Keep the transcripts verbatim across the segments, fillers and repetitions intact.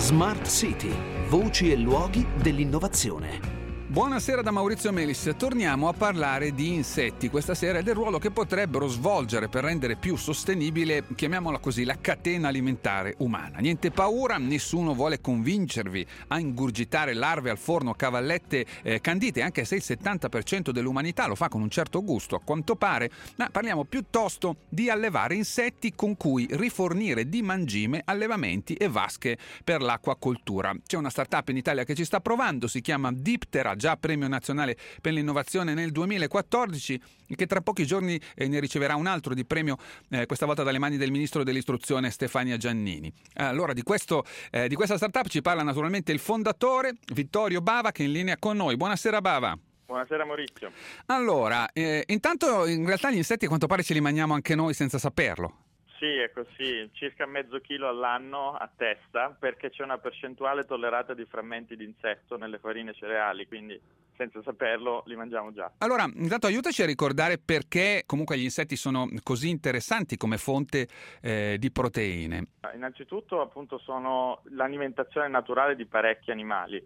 Smart City, voci e luoghi dell'innovazione. Buonasera da Maurizio Melis, torniamo a parlare di insetti questa sera e del ruolo che potrebbero svolgere per rendere più sostenibile, chiamiamola così, la catena alimentare umana. Niente paura, nessuno vuole convincervi a ingurgitare larve al forno, cavallette eh, candite, anche se il settanta per cento dell'umanità lo fa con un certo gusto, a quanto pare, ma parliamo piuttosto di allevare insetti con cui rifornire di mangime allevamenti e vasche per l'acquacoltura. C'è una startup in Italia che ci sta provando, si chiama Diptera, già premio nazionale per l'innovazione nel duemilaquattordici, e che tra pochi giorni eh, ne riceverà un altro di premio, eh, questa volta dalle mani del ministro dell'istruzione Stefania Giannini. Allora di, questo, eh, di questa startup ci parla naturalmente il fondatore Vittorio Bava, che è in linea con noi. Buonasera Bava. Buonasera Maurizio. Allora, eh, intanto in realtà gli insetti a quanto pare ce li mangiamo anche noi senza saperlo. Sì, è così, circa mezzo chilo all'anno a testa, perché c'è una percentuale tollerata di frammenti di insetto nelle farine cereali, quindi senza saperlo li mangiamo già. Allora, intanto aiutaci a ricordare perché comunque gli insetti sono così interessanti come fonte eh, di proteine. Innanzitutto appunto sono l'alimentazione naturale di parecchi animali,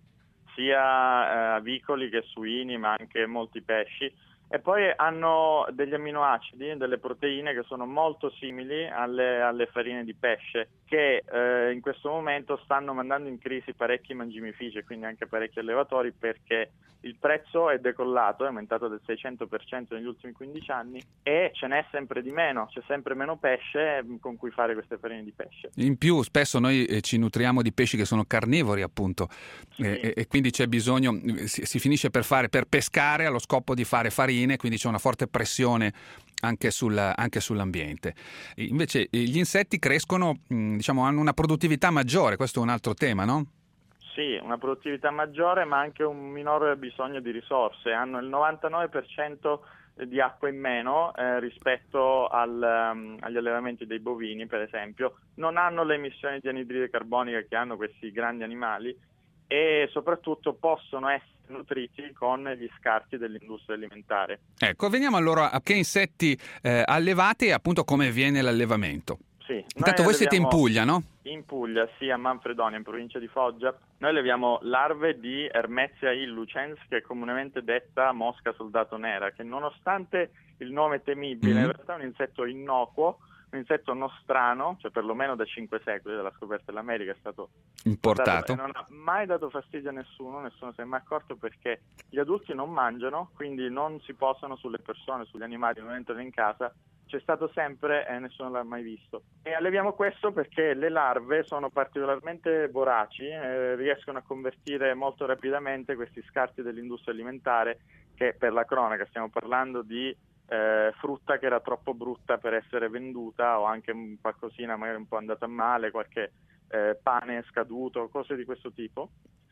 sia eh, avicoli che suini, ma anche molti pesci. E poi hanno degli amminoacidi, delle proteine che sono molto simili alle, alle farine di pesce, che eh, in questo momento stanno mandando in crisi parecchi mangimifici, quindi anche parecchi allevatori, perché il prezzo è decollato, è aumentato del seicento per cento negli ultimi quindici anni e ce n'è sempre di meno, c'è sempre meno pesce con cui fare queste farine di pesce. In più spesso noi eh, ci nutriamo di pesci che sono carnivori, appunto, sì. e, e quindi c'è bisogno, si, si finisce per fare per pescare allo scopo di fare farine, quindi c'è una forte pressione anche, sul, anche sull'ambiente. Invece gli insetti crescono, diciamo, hanno una produttività maggiore, questo è un altro tema, no? Sì, una produttività maggiore, ma anche un minore bisogno di risorse. Hanno il novantanove per cento di acqua in meno eh, rispetto al, um, agli allevamenti dei bovini, per esempio. Non hanno le emissioni di anidride carbonica che hanno questi grandi animali e soprattutto possono essere nutriti con gli scarti dell'industria alimentare. Ecco, veniamo allora a che insetti eh, allevate e appunto come avviene l'allevamento. Sì, intanto voi siete in Puglia, no? In Puglia, sì, a Manfredonia, in provincia di Foggia. Noi alleviamo larve di Hermetia illucens, che è comunemente detta mosca soldato nera, che nonostante il nome temibile, mm-hmm. in realtà è un insetto innocuo, un insetto nostrano, cioè perlomeno da cinque secoli dalla scoperta dell'America è stato importato e non ha mai dato fastidio a nessuno, nessuno si è mai accorto, perché gli adulti non mangiano, quindi non si posano sulle persone, sugli animali, non entrano in casa. C'è stato sempre e nessuno l'ha mai visto. E alleviamo questo perché le larve sono particolarmente voraci, eh, riescono a convertire molto rapidamente questi scarti dell'industria alimentare, che per la cronaca stiamo parlando di eh, frutta che era troppo brutta per essere venduta, o anche qualcosina magari un po' andata a male, qualche eh, pane scaduto, cose di questo tipo.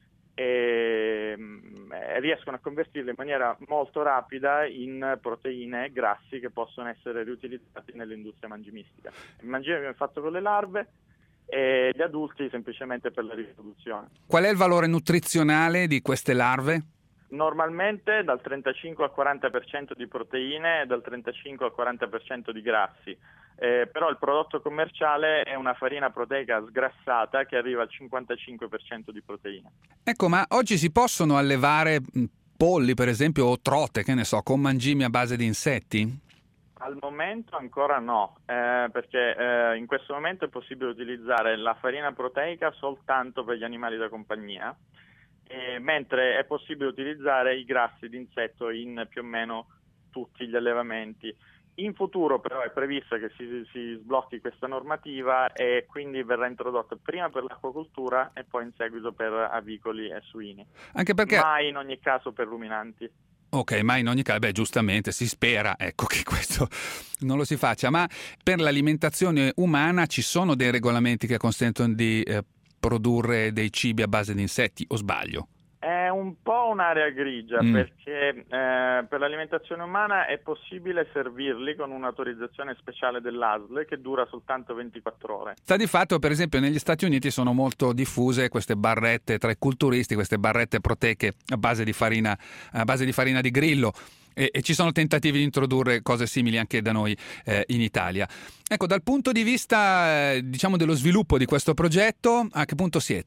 E riescono a convertirle in maniera molto rapida in proteine e grassi che possono essere riutilizzati nell'industria mangimistica. Il mangime viene fatto con le larve e gli adulti semplicemente per la riproduzione. Qual è il valore nutrizionale di queste larve? Normalmente dal trentacinque al quaranta per cento di proteine e dal trentacinque al quaranta per cento di grassi. Eh, però il prodotto commerciale è una farina proteica sgrassata che arriva al cinquantacinque per cento di proteine. Ecco, ma oggi si possono allevare polli, per esempio, o trote, che ne so, con mangimi a base di insetti? Al momento ancora no, eh, perché eh, in questo momento è possibile utilizzare la farina proteica soltanto per gli animali da compagnia, eh, mentre è possibile utilizzare i grassi di insetto in più o meno tutti gli allevamenti. In futuro però è previsto che si, si sblocchi questa normativa e quindi verrà introdotta prima per l'acquacoltura e poi in seguito per avicoli e suini. Anche perché... Mai in ogni caso per ruminanti. Ok, ma in ogni caso, beh, giustamente si spera, ecco, che questo non lo si faccia, ma per l'alimentazione umana ci sono dei regolamenti che consentono di eh, produrre dei cibi a base di insetti, o sbaglio? È un po' un'area grigia, mm. perché eh, per l'alimentazione umana è possibile servirli con un'autorizzazione speciale dell'A S L che dura soltanto ventiquattro ore. Sta di fatto, per esempio, negli Stati Uniti sono molto diffuse queste barrette tra i culturisti, queste barrette proteiche a base di farina, a base di farina di grillo. E, e ci sono tentativi di introdurre cose simili anche da noi eh, in Italia. Ecco, dal punto di vista eh, diciamo dello sviluppo di questo progetto, a che punto siete?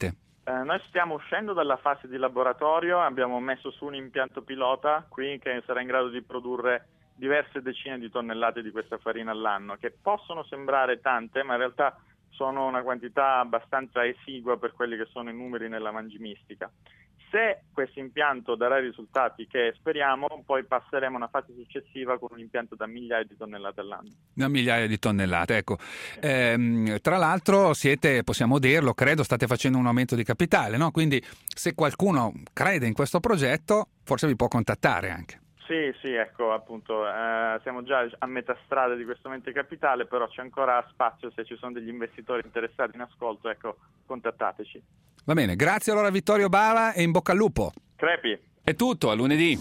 Eh, noi stiamo uscendo dalla fase di laboratorio, abbiamo messo su un impianto pilota qui che sarà in grado di produrre diverse decine di tonnellate di questa farina all'anno, che possono sembrare tante, ma in realtà sono una quantità abbastanza esigua per quelli che sono i numeri nella mangimistica. Se questo impianto darà i risultati che speriamo, poi passeremo a una fase successiva con un impianto da migliaia di tonnellate all'anno. Da migliaia di tonnellate, ecco. Ehm, tra l'altro siete, possiamo dirlo, credo, state facendo un aumento di capitale, no? Quindi se qualcuno crede in questo progetto, forse vi può contattare anche. Sì, sì, ecco, appunto, eh, siamo già a metà strada di questo aumento di capitale, però c'è ancora spazio, se ci sono degli investitori interessati in ascolto, ecco, contattateci. Va bene, grazie allora Vittorio Bava e in bocca al lupo. Crepi. È tutto, a lunedì.